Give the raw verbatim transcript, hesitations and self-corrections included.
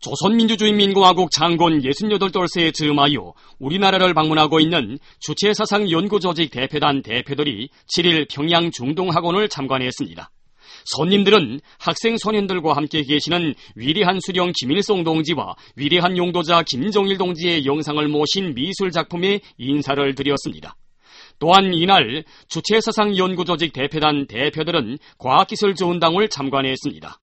조선민주주의민공화국 창건 예순여덟 돌세에 즈음하여 우리나라를 방문하고 있는 주체사상연구조직 대표단 대표들이 칠 일 평양 중동학원을 참관했습니다. 손님들은 학생 소년들과 함께 계시는 위대한 수령 김일성 동지와 위대한 용도자 김정일 동지의 영상을 모신 미술작품에 인사를 드렸습니다. 또한 이날 주체사상연구조직 대표단 대표들은 과학기술조은당을 참관했습니다.